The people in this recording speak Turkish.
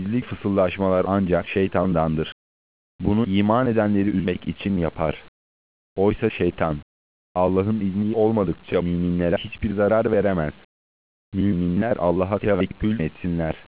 gizli fısıldaşmalar ancak şeytandandır. Bunu iman edenleri üzmek için yapar. Oysa şeytan, Allah'ın izni olmadıkça müminlere hiçbir zarar veremez. Müminler Allah'a tevekkül etsinler.